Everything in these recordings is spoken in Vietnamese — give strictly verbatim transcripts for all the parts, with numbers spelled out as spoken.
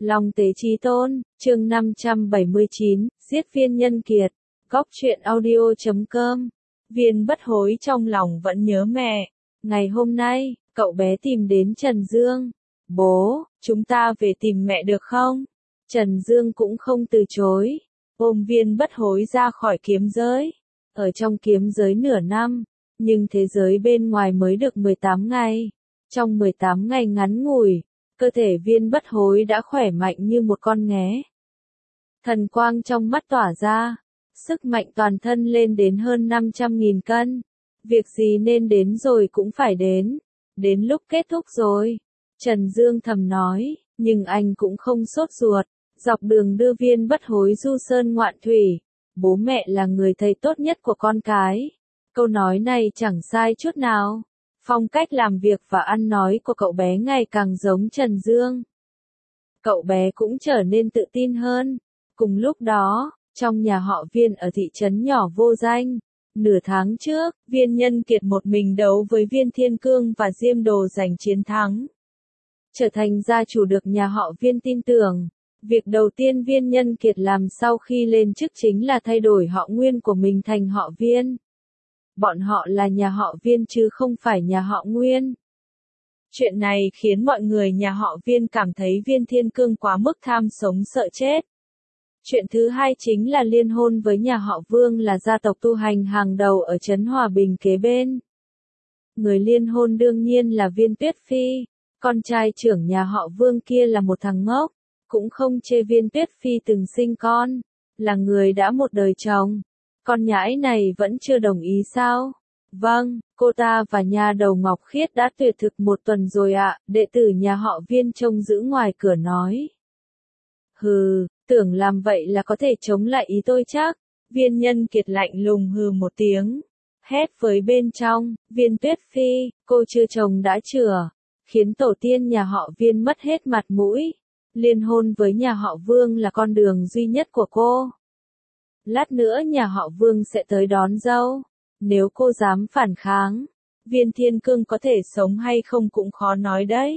Long Tế Chí Tôn, chương năm trăm bảy mươi chín, giết Viên Nhân Kiệt, góc truyện audio chấm com. Viên Bất Hối trong lòng vẫn nhớ mẹ. Ngày hôm nay, cậu bé tìm đến Trần Dương. Bố, chúng ta về tìm mẹ được không? Trần Dương cũng không từ chối. Ôm Viên Bất Hối ra khỏi kiếm giới. Ở trong kiếm giới nửa năm, nhưng thế giới bên ngoài mới được mười tám ngày. Trong mười tám ngày ngắn ngủi, cơ thể Viên Bất Hối đã khỏe mạnh như một con nghé. Thần quang trong mắt tỏa ra, sức mạnh toàn thân lên đến hơn năm trăm nghìn cân. Việc gì nên đến rồi cũng phải đến. Đến lúc kết thúc rồi. Trần Dương thầm nói, nhưng anh cũng không sốt ruột. Dọc đường đưa Viên Bất Hối du sơn ngoạn thủy. Bố mẹ là người thầy tốt nhất của con cái. Câu nói này chẳng sai chút nào. Phong cách làm việc và ăn nói của cậu bé ngày càng giống Trần Dương. Cậu bé cũng trở nên tự tin hơn. Cùng lúc đó, trong nhà họ Viên ở thị trấn nhỏ vô danh, nửa tháng trước, Viên Nhân Kiệt một mình đấu với Viên Thiên Cương và Diêm Đồ giành chiến thắng. Trở thành gia chủ được nhà họ Viên tin tưởng. Việc đầu tiên Viên Nhân Kiệt làm sau khi lên chức chính là thay đổi họ Nguyên của mình thành họ Viên. Bọn họ là nhà họ Viên chứ không phải nhà họ Nguyên. Chuyện này khiến mọi người nhà họ Viên cảm thấy Viên Thiên Cương quá mức tham sống sợ chết. Chuyện thứ hai chính là liên hôn với nhà họ Vương là gia tộc tu hành hàng đầu ở trấn Hòa Bình kế bên. Người liên hôn đương nhiên là Viên Tuyết Phi, con trai trưởng nhà họ Vương kia là một thằng ngốc, cũng không chê Viên Tuyết Phi từng sinh con, là người đã một đời chồng. Con nhãi này vẫn chưa đồng ý sao? Vâng, cô ta và nhà đầu Ngọc Khiết đã tuyệt thực một tuần rồi ạ, đệ tử nhà họ Viên trông giữ ngoài cửa nói. Hừ, tưởng làm vậy là có thể chống lại ý tôi chắc. Viên Nhân Kiệt lạnh lùng hừ một tiếng. Hét với bên trong, Viên Tuyết Phi, cô chưa chồng đã chửa. Khiến tổ tiên nhà họ Viên mất hết mặt mũi. Liên hôn với nhà họ Vương là con đường duy nhất của cô. Lát nữa nhà họ Vương sẽ tới đón dâu. Nếu cô dám phản kháng, Viên Thiên Cương có thể sống hay không cũng khó nói đấy.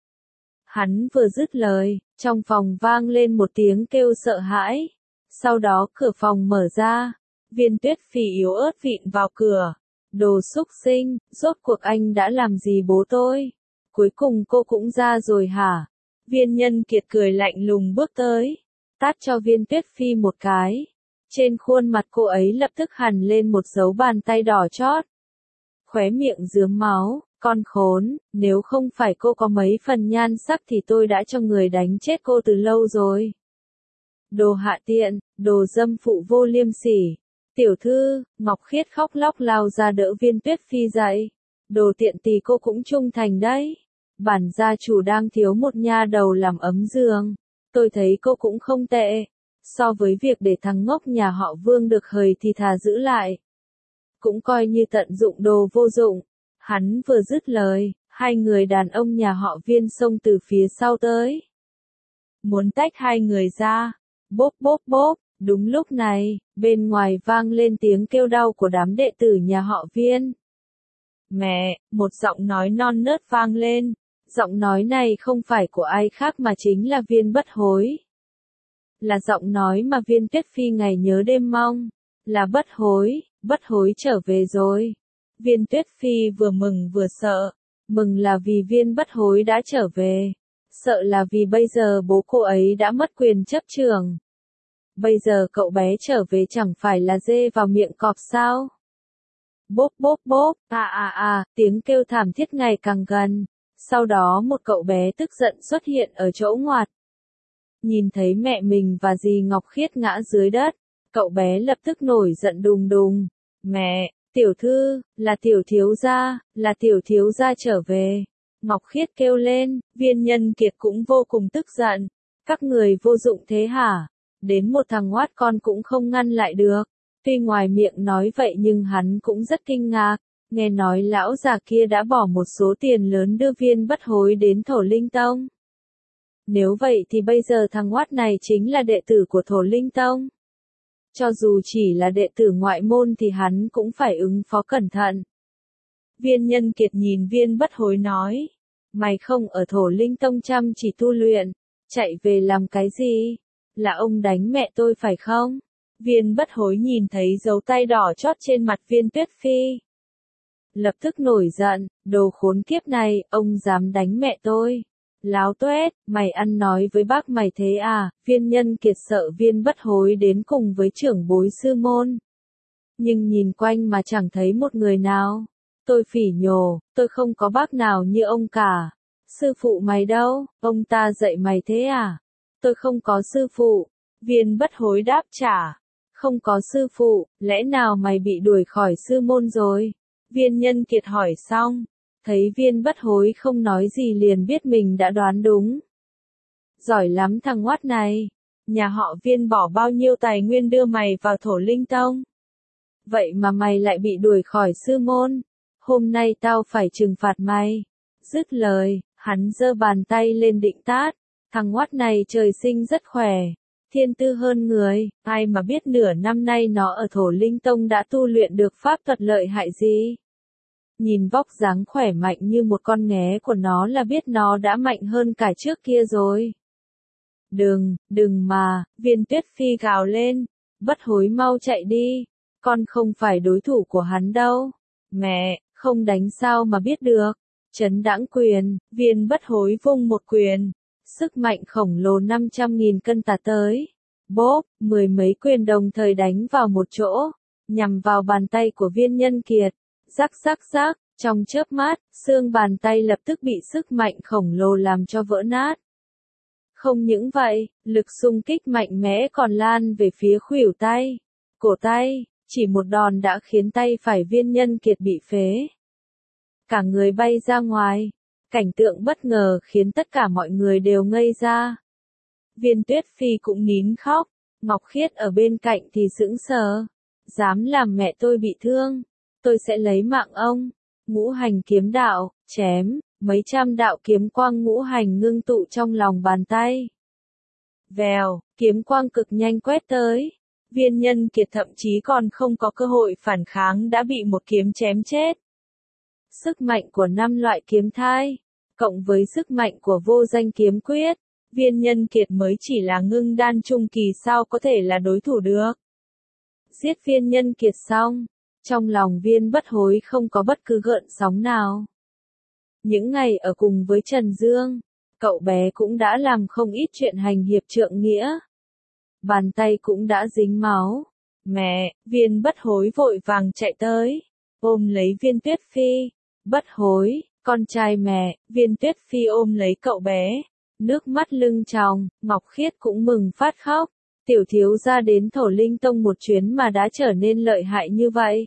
Hắn vừa dứt lời, trong phòng vang lên một tiếng kêu sợ hãi. Sau đó cửa phòng mở ra. Viên Tuyết Phi yếu ớt vịn vào cửa. Đồ xúc sinh, rốt cuộc anh đã làm gì bố tôi? Cuối cùng cô cũng ra rồi hả? Viên Nhân Kiệt cười lạnh lùng bước tới. Tát cho Viên Tuyết Phi một cái. Trên khuôn mặt cô ấy lập tức hằn lên một dấu bàn tay đỏ chót. Khóe miệng rướm máu, con khốn, nếu không phải cô có mấy phần nhan sắc thì tôi đã cho người đánh chết cô từ lâu rồi. Đồ hạ tiện, đồ dâm phụ vô liêm sỉ. Tiểu thư, Ngọc Khiết khóc lóc lao ra đỡ Viên Tuyết Phi dậy. Đồ tiện tỳ cô cũng trung thành đấy. Bản gia chủ đang thiếu một nha đầu làm ấm giường. Tôi thấy cô cũng không tệ. So với việc để thằng ngốc nhà họ Vương được hời thì thà giữ lại. Cũng coi như tận dụng đồ vô dụng. Hắn vừa dứt lời, hai người đàn ông nhà họ Viên xông từ phía sau tới. Muốn tách hai người ra. Bốp bốp bốp, đúng lúc này, bên ngoài vang lên tiếng kêu đau của đám đệ tử nhà họ Viên. Mẹ, một giọng nói non nớt vang lên. Giọng nói này không phải của ai khác mà chính là Viên Bất Hối. Là giọng nói mà Viên Tuyết Phi ngày nhớ đêm mong. Là Bất Hối, Bất Hối trở về rồi. Viên Tuyết Phi vừa mừng vừa sợ. Mừng là vì Viên Bất Hối đã trở về. Sợ là vì bây giờ bố cô ấy đã mất quyền chấp trưởng. Bây giờ cậu bé trở về chẳng phải là dê vào miệng cọp sao? Bốp bốp bốp, à à à, tiếng kêu thảm thiết ngày càng gần. Sau đó một cậu bé tức giận xuất hiện ở chỗ ngoặt. Nhìn thấy mẹ mình và dì Ngọc Khiết ngã dưới đất, cậu bé lập tức nổi giận đùng đùng. Mẹ, tiểu thư, là tiểu thiếu gia, là tiểu thiếu gia trở về. Ngọc Khiết kêu lên, Viên Nhân Kiệt cũng vô cùng tức giận. Các người vô dụng thế hả? Đến một thằng ngoát con cũng không ngăn lại được. Tuy ngoài miệng nói vậy nhưng hắn cũng rất kinh ngạc. Nghe nói lão già kia đã bỏ một số tiền lớn đưa Viên Bất Hối đến Thổ Linh Tông. Nếu vậy thì bây giờ thằng ngoát này chính là đệ tử của Thổ Linh Tông. Cho dù chỉ là đệ tử ngoại môn thì hắn cũng phải ứng phó cẩn thận. Viên Nhân Kiệt nhìn Viên Bất Hối nói. Mày không ở Thổ Linh Tông chăm chỉ tu luyện. Chạy về làm cái gì? Là ông đánh mẹ tôi phải không? Viên bất hối nhìn thấy dấu tay đỏ chót trên mặt Viên Tuyết Phi. Lập tức nổi giận, đồ khốn kiếp này, ông dám đánh mẹ tôi. Láo tuét, mày ăn nói với bác mày thế à? Viên Nhân Kiệt sợ Viên bất hối đến cùng với trưởng bối sư môn. Nhưng nhìn quanh mà chẳng thấy một người nào. Tôi phỉ nhổ, tôi không có bác nào như ông cả. Sư phụ mày đâu, ông ta dạy mày thế à? Tôi không có sư phụ. Viên bất hối đáp trả. Không có sư phụ, lẽ nào mày bị đuổi khỏi sư môn rồi? Viên Nhân Kiệt hỏi xong. Thấy Viên bất hối không nói gì liền biết mình đã đoán đúng. Giỏi lắm thằng ngoát này. Nhà họ Viên bỏ bao nhiêu tài nguyên đưa mày vào Thổ Linh Tông. Vậy mà mày lại bị đuổi khỏi sư môn. Hôm nay tao phải trừng phạt mày. Dứt lời, hắn giơ bàn tay lên định tát. Thằng ngoát này trời sinh rất khỏe. Thiên tư hơn người, ai mà biết nửa năm nay nó ở Thổ Linh Tông đã tu luyện được pháp thuật lợi hại gì. Nhìn vóc dáng khỏe mạnh như một con nghé của nó là biết nó đã mạnh hơn cả trước kia rồi. Đừng, đừng mà, Viên Tuyết Phi gào lên. Bất hối mau chạy đi. Con không phải đối thủ của hắn đâu. Mẹ, không đánh sao mà biết được. Trấn Đãng Quyền, Viên bất hối vung một quyền. Sức mạnh khổng lồ năm trăm nghìn cân tạt tới. Bốp, mười mấy quyền đồng thời đánh vào một chỗ. Nhằm vào bàn tay của Viên Nhân Kiệt. Rắc rắc rắc, trong chớp mắt, xương bàn tay lập tức bị sức mạnh khổng lồ làm cho vỡ nát. Không những vậy, lực xung kích mạnh mẽ còn lan về phía khuỷu tay, cổ tay, chỉ một đòn đã khiến tay phải Viên Nhân Kiệt bị phế. Cả người bay ra ngoài, cảnh tượng bất ngờ khiến tất cả mọi người đều ngây ra. Viên Tuyết Phi cũng nín khóc, Ngọc Khiết ở bên cạnh thì sững sờ. Dám làm mẹ tôi bị thương, tôi sẽ lấy mạng ông. Ngũ hành kiếm đạo, chém, mấy trăm đạo kiếm quang ngũ hành ngưng tụ trong lòng bàn tay. Vèo, kiếm quang cực nhanh quét tới. Viên Nhân Kiệt thậm chí còn không có cơ hội phản kháng đã bị một kiếm chém chết. Sức mạnh của năm loại kiếm thai, cộng với sức mạnh của vô danh kiếm quyết, Viên Nhân Kiệt mới chỉ là ngưng đan trung kỳ sao có thể là đối thủ được. Giết Viên Nhân Kiệt xong, trong lòng Viên bất hối không có bất cứ gợn sóng nào. Những ngày ở cùng với Trần Dương, cậu bé cũng đã làm không ít chuyện hành hiệp trượng nghĩa. Bàn tay cũng đã dính máu. Mẹ, Viên bất hối vội vàng chạy tới, ôm lấy Viên Tuyết Phi. Bất hối, con trai mẹ, Viên Tuyết Phi ôm lấy cậu bé. Nước mắt lưng tròng, Ngọc Khiết cũng mừng phát khóc. Tiểu thiếu gia đến Thổ Linh Tông một chuyến mà đã trở nên lợi hại như vậy.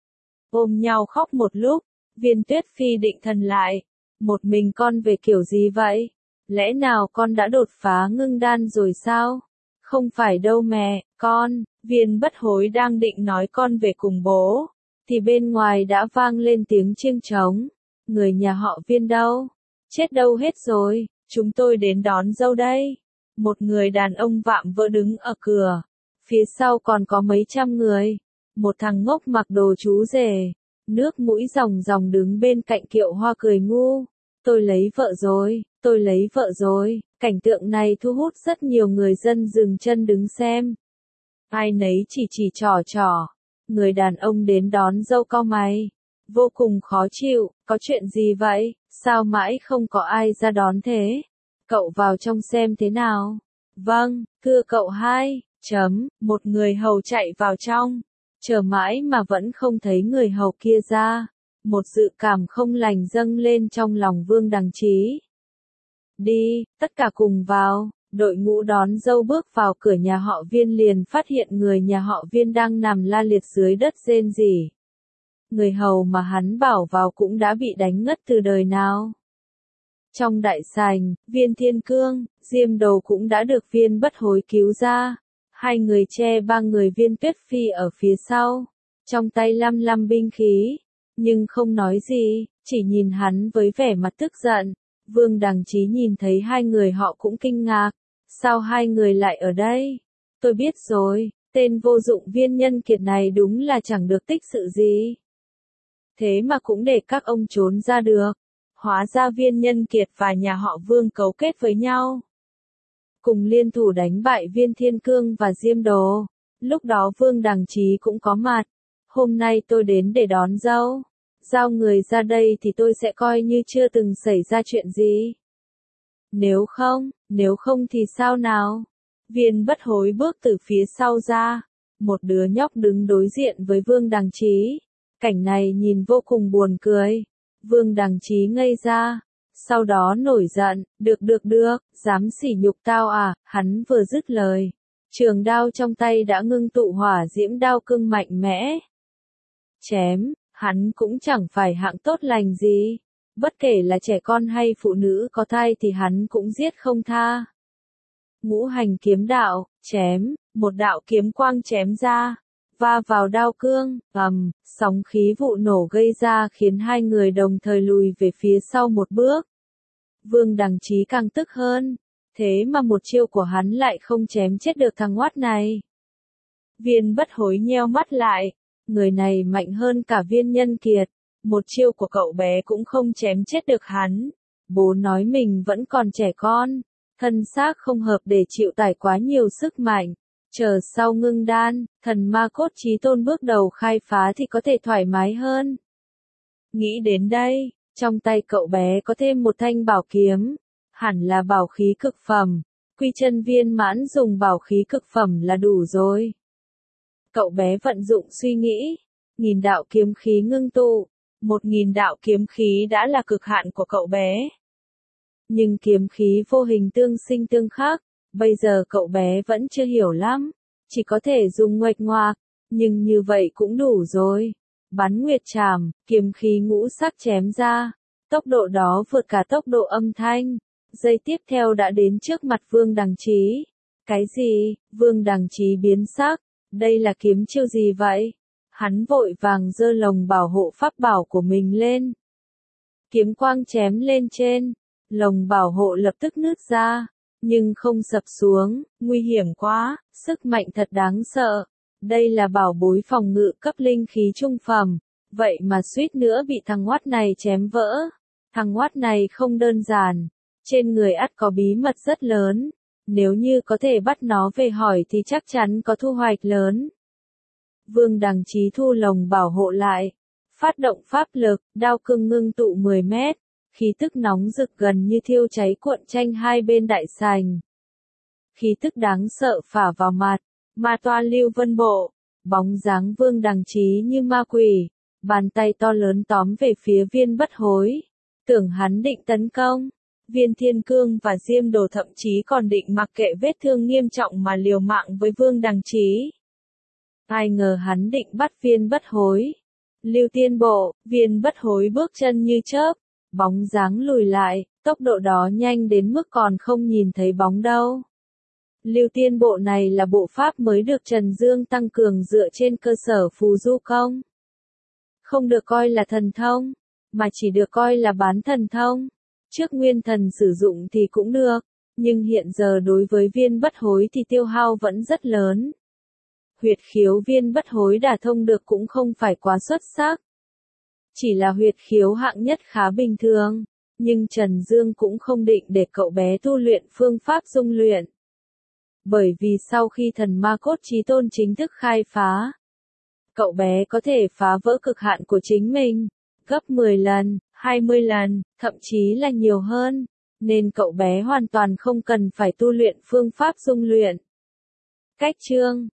Ôm nhau khóc một lúc, Viên Tuyết Phi định thần lại. Một mình con về kiểu gì vậy? Lẽ nào con đã đột phá ngưng đan rồi sao? Không phải đâu mẹ, con, Viên bất hối đang định nói con về cùng bố. Thì bên ngoài đã vang lên tiếng chiêng trống. Người nhà họ Viên đâu? Chết đâu hết rồi, chúng tôi đến đón dâu đây. Một người đàn ông vạm vỡ đứng ở cửa. Phía sau còn có mấy trăm người. Một thằng ngốc mặc đồ chú rể. Nước mũi ròng ròng đứng bên cạnh Kiệu Hoa cười ngu. Tôi lấy vợ rồi, tôi lấy vợ rồi. Cảnh tượng này thu hút rất nhiều người dân dừng chân đứng xem. Ai nấy chỉ chỉ trỏ trỏ. Người đàn ông đến đón dâu cau mày. Vô cùng khó chịu, có chuyện gì vậy? Sao mãi không có ai ra đón thế? Cậu vào trong xem thế nào? Vâng, thưa cậu hai, chấm, một người hầu chạy vào trong. Chờ mãi mà vẫn không thấy người hầu kia ra. Một dự cảm không lành dâng lên trong lòng Vương Đằng Trí. Đi, tất cả cùng vào. Đội ngũ đón dâu bước vào cửa nhà họ Viên liền phát hiện người nhà họ Viên đang nằm la liệt dưới đất rên rỉ. Người hầu mà hắn bảo vào cũng đã bị đánh ngất từ đời nào. Trong đại sảnh, Viên Thiên Cương, Diêm Đầu cũng đã được Viên bất hối cứu ra. Hai người che ba người Viên Tuyết Phi ở phía sau, trong tay lăm lăm binh khí, nhưng không nói gì, chỉ nhìn hắn với vẻ mặt tức giận. Vương Đằng Trí nhìn thấy hai người họ cũng kinh ngạc. Sao hai người lại ở đây? Tôi biết rồi, tên vô dụng Viên Nhân Kiệt này đúng là chẳng được tích sự gì. Thế mà cũng để các ông trốn ra được. Hóa ra Viên Nhân Kiệt và nhà họ Vương cấu kết với nhau. cùng liên thủ đánh bại Viên Thiên Cương và Diêm Đồ. Lúc đó Vương Đằng Chí cũng có mặt. Hôm nay tôi đến để đón dâu. Giao người ra đây thì tôi sẽ coi như chưa từng xảy ra chuyện gì. Nếu không, nếu không thì sao nào? Viên Bất Hối bước từ phía sau ra. Một đứa nhóc đứng đối diện với Vương Đằng Chí. Cảnh này nhìn vô cùng buồn cười. Vương Đằng Chí ngây ra. Sau đó nổi giận, được được được, dám sỉ nhục tao à, hắn vừa dứt lời. Trường đao trong tay đã ngưng tụ hỏa diễm đao cương mạnh mẽ. Chém, hắn cũng chẳng phải hạng tốt lành gì. Bất kể là trẻ con hay phụ nữ có thai thì hắn cũng giết không tha. Ngũ hành kiếm đạo, chém, một đạo kiếm quang chém ra, va vào đao cương, ầm, sóng khí vụ nổ gây ra khiến hai người đồng thời lùi về phía sau một bước. Vương Đằng Chí càng tức hơn, thế mà một chiêu của hắn lại không chém chết được thằng oát này. Viên Bất Hối nheo mắt lại, người này mạnh hơn cả Viên Nhân Kiệt, một chiêu của cậu bé cũng không chém chết được hắn. Bố nói mình vẫn còn trẻ con, thân xác không hợp để chịu tải quá nhiều sức mạnh. Chờ sau ngưng đan, thần ma cốt chí tôn bước đầu khai phá thì có thể thoải mái hơn. Nghĩ đến đây, trong tay cậu bé có thêm một thanh bảo kiếm, hẳn là bảo khí cực phẩm, quy chân viên mãn dùng bảo khí cực phẩm là đủ rồi. Cậu bé vận dụng suy nghĩ, nghìn đạo kiếm khí ngưng tụ, một nghìn đạo kiếm khí đã là cực hạn của cậu bé. Nhưng kiếm khí vô hình tương sinh tương khắc, bây giờ cậu bé vẫn chưa hiểu lắm, chỉ có thể dùng nguệch ngoạc, nhưng như vậy cũng đủ rồi. Bắn nguyệt trảm, kiếm khí ngũ sắc chém ra, tốc độ đó vượt cả tốc độ âm thanh. Giây tiếp theo đã đến trước mặt Vương Đằng Chí. Cái gì? Vương Đằng Chí biến sắc, đây là kiếm chiêu gì vậy? Hắn vội vàng giơ lồng bảo hộ pháp bảo của mình lên. Kiếm quang chém lên trên, lồng bảo hộ lập tức nứt ra, nhưng không sập xuống, nguy hiểm quá, sức mạnh thật đáng sợ. Đây là bảo bối phòng ngự cấp linh khí trung phẩm, vậy mà suýt nữa bị thằng oát này chém vỡ. Thằng oát này không đơn giản, trên người ắt có bí mật rất lớn, nếu như có thể bắt nó về hỏi thì chắc chắn có thu hoạch lớn. Vương Đằng Chí thu lồng bảo hộ lại, phát động pháp lực, đao cương ngưng tụ mười mét, khí tức nóng rực gần như thiêu cháy cuộn tranh hai bên đại sảnh. Khí tức đáng sợ phả vào mặt, ma toa lưu vân bộ, bóng dáng Vương Đằng Chí như ma quỷ, bàn tay to lớn tóm về phía Viên Bất Hối, tưởng hắn định tấn công. Viên Thiên Cương và Diêm Đồ thậm chí còn định mặc kệ vết thương nghiêm trọng mà liều mạng với Vương Đằng Chí. Ai ngờ hắn định bắt Viên Bất Hối. Lưu Tiên Bộ, Viên Bất Hối bước chân như chớp, bóng dáng lùi lại, tốc độ đó nhanh đến mức còn không nhìn thấy bóng đâu. Lưu Tiên Bộ này là bộ pháp mới được Trần Dương tăng cường dựa trên cơ sở phù du công. Không được coi là thần thông, mà chỉ được coi là bán thần thông. Trước Nguyên Thần sử dụng thì cũng được, nhưng hiện giờ đối với Viên Bất Hối thì tiêu hao vẫn rất lớn. Huyệt khiếu Viên Bất Hối đả thông được cũng không phải quá xuất sắc. Chỉ là huyệt khiếu hạng nhất khá bình thường, nhưng Trần Dương cũng không định để cậu bé tu luyện phương pháp dung luyện. Bởi vì sau khi thần ma cốt chí tôn chính thức khai phá, cậu bé có thể phá vỡ cực hạn của chính mình, gấp mười lần, hai mươi lần, thậm chí là nhiều hơn, nên cậu bé hoàn toàn không cần phải tu luyện phương pháp dung luyện. Cách chương